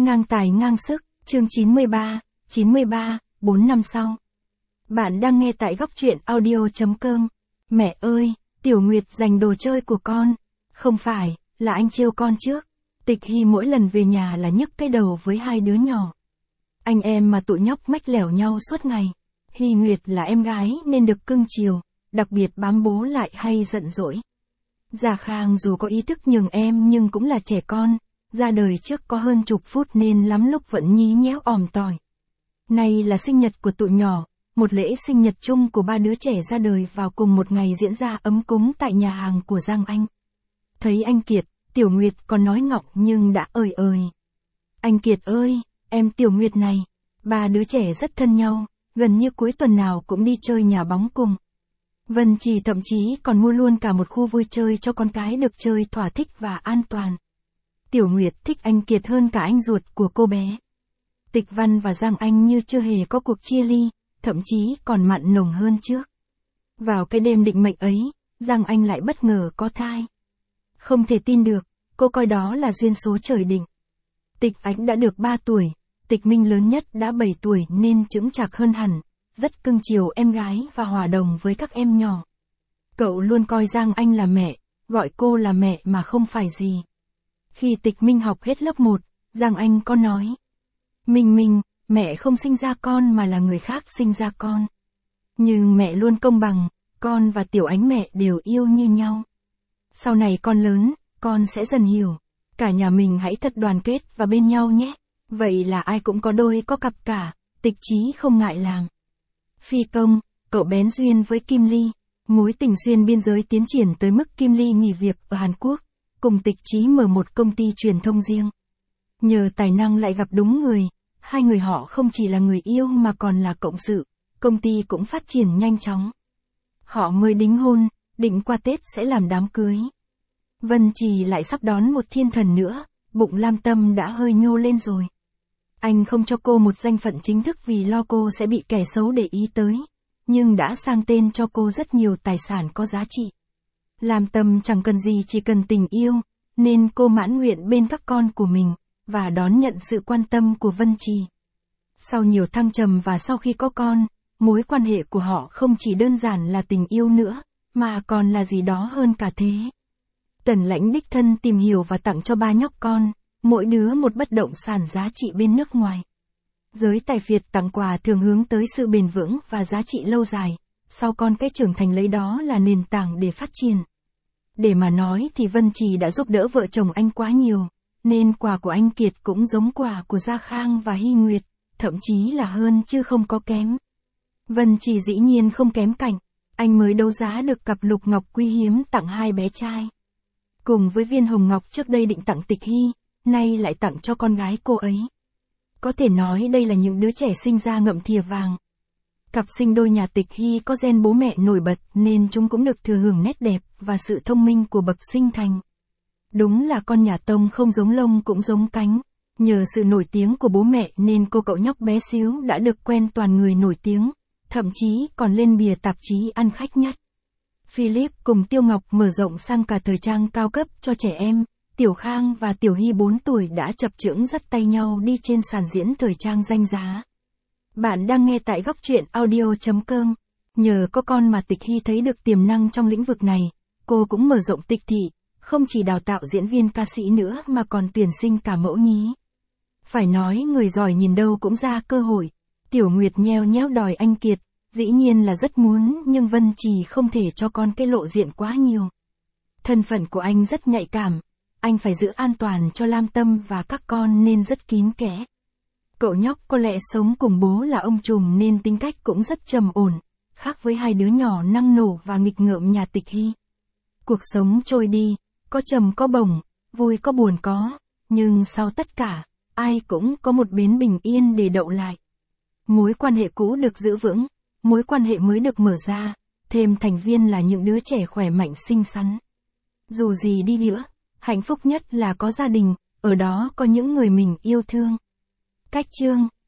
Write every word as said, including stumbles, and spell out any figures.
Ngang tài ngang sức, chương chín mươi ba, chín mươi ba, bốn năm sau. Bạn đang nghe tại góc truyện audio.com. Mẹ ơi, Tiểu Nguyệt giành đồ chơi của con. Không phải, là anh trêu con trước. Tịch Hy mỗi lần về nhà là nhức cái đầu với hai đứa nhỏ. Anh em mà tụi nhóc mách lẻo nhau suốt ngày. Hy Nguyệt là em gái nên được cưng chiều, đặc biệt bám bố lại hay giận dỗi. Gia Khang dù có ý thức nhường em nhưng cũng là trẻ con, ra đời trước có hơn chục phút nên lắm lúc vẫn nhí nhéo òm tỏi. Nay là sinh nhật của tụi nhỏ, một lễ sinh nhật chung của ba đứa trẻ ra đời vào cùng một ngày diễn ra ấm cúng tại nhà hàng của Giang Anh. Thấy anh Kiệt, Tiểu Nguyệt còn nói ngọng nhưng đã ơi ơi. Anh Kiệt ơi, em Tiểu Nguyệt này, ba đứa trẻ rất thân nhau, gần như cuối tuần nào cũng đi chơi nhà bóng cùng. Vân Trì thậm chí còn mua luôn cả một khu vui chơi cho con cái được chơi thỏa thích và an toàn. Tiểu Nguyệt thích anh Kiệt hơn cả anh ruột của cô bé. Tịch Văn và Giang Anh như chưa hề có cuộc chia ly, thậm chí còn mặn nồng hơn trước. Vào cái đêm định mệnh ấy, Giang Anh lại bất ngờ có thai. Không thể tin được, cô coi đó là duyên số trời định. Tịch Ánh đã được ba tuổi, Tịch Minh lớn nhất đã bảy tuổi nên chững chạc hơn hẳn, rất cưng chiều em gái và hòa đồng với các em nhỏ. Cậu luôn coi Giang Anh là mẹ, gọi cô là mẹ mà không phải gì. Khi Tịch Minh học hết lớp một, Giang Anh có nói: Minh Minh, mẹ không sinh ra con mà là người khác sinh ra con. Nhưng mẹ luôn công bằng, con và Tiểu Ánh mẹ đều yêu như nhau. Sau này con lớn, con sẽ dần hiểu. Cả nhà mình hãy thật đoàn kết và bên nhau nhé. Vậy là ai cũng có đôi có cặp cả, Tịch Chí không ngại làm. Phi công, cậu bén duyên với Kim Ly. Mối tình xuyên biên giới tiến triển tới mức Kim Ly nghỉ việc ở Hàn Quốc, cùng Tịch Chí mở một công ty truyền thông riêng. Nhờ tài năng lại gặp đúng người, hai người họ không chỉ là người yêu mà còn là cộng sự, công ty cũng phát triển nhanh chóng. Họ mới đính hôn, định qua Tết sẽ làm đám cưới. Vân Trì lại sắp đón một thiên thần nữa, bụng Lam Tâm đã hơi nhô lên rồi. Anh không cho cô một danh phận chính thức vì lo cô sẽ bị kẻ xấu để ý tới, nhưng đã sang tên cho cô rất nhiều tài sản có giá trị. Lam Tâm chẳng cần gì chỉ cần tình yêu, nên cô mãn nguyện bên các con của mình, và đón nhận sự quan tâm của Vân Trì. Sau nhiều thăng trầm và sau khi có con, mối quan hệ của họ không chỉ đơn giản là tình yêu nữa, mà còn là gì đó hơn cả thế. Tần Lãnh đích thân tìm hiểu và tặng cho ba nhóc con, mỗi đứa một bất động sản giá trị bên nước ngoài. Giới tài phiệt tặng quà thường hướng tới sự bền vững và giá trị lâu dài, sau con cái trưởng thành lấy đó là nền tảng để phát triển. Để mà nói thì Vân Trì đã giúp đỡ vợ chồng anh quá nhiều, nên quà của anh Kiệt cũng giống quà của Gia Khang và Hy Nguyệt, thậm chí là hơn chứ không có kém. Vân Trì dĩ nhiên không kém cạnh, anh mới đấu giá được cặp lục ngọc quý hiếm tặng hai bé trai. Cùng với viên hồng ngọc trước đây định tặng Tịch Hy, nay lại tặng cho con gái cô ấy. Có thể nói đây là những đứa trẻ sinh ra ngậm thìa vàng. Cặp sinh đôi nhà Tịch Hy có gen bố mẹ nổi bật nên chúng cũng được thừa hưởng nét đẹp và sự thông minh của bậc sinh thành. Đúng là con nhà Tông không giống lông cũng giống cánh. Nhờ sự nổi tiếng của bố mẹ nên cô cậu nhóc bé xíu đã được quen toàn người nổi tiếng, thậm chí còn lên bìa tạp chí ăn khách nhất. Philip cùng Tiêu Ngọc mở rộng sang cả thời trang cao cấp cho trẻ em. Tiểu Khang và Tiểu Hy bốn tuổi đã chập chững dắt tay nhau đi trên sàn diễn thời trang danh giá. Bạn đang nghe tại góc truyện audio.com. Nhờ có con mà Tịch Hy thấy được tiềm năng trong lĩnh vực này, cô cũng mở rộng Tịch thị, không chỉ đào tạo diễn viên ca sĩ nữa mà còn tuyển sinh cả mẫu nhí. Phải nói người giỏi nhìn đâu cũng ra cơ hội. Tiểu Nguyệt nheo nhéo đòi anh Kiệt, dĩ nhiên là rất muốn nhưng Vân Trì không thể cho con cái lộ diện quá nhiều. Thân phận của anh rất nhạy cảm, anh phải giữ an toàn cho Lam Tâm và các con nên rất kín kẽ. Cậu nhóc có lẽ sống cùng bố là ông trùm nên tính cách cũng rất trầm ổn, khác với hai đứa nhỏ năng nổ và nghịch ngợm nhà Tịch Hy. Cuộc sống trôi đi, có trầm có bổng, vui có buồn có, nhưng sau tất cả, ai cũng có một bến bình yên để đậu lại. Mối quan hệ cũ được giữ vững, mối quan hệ mới được mở ra, thêm thành viên là những đứa trẻ khỏe mạnh xinh xắn. Dù gì đi nữa, hạnh phúc nhất là có gia đình, ở đó có những người mình yêu thương. Cách chương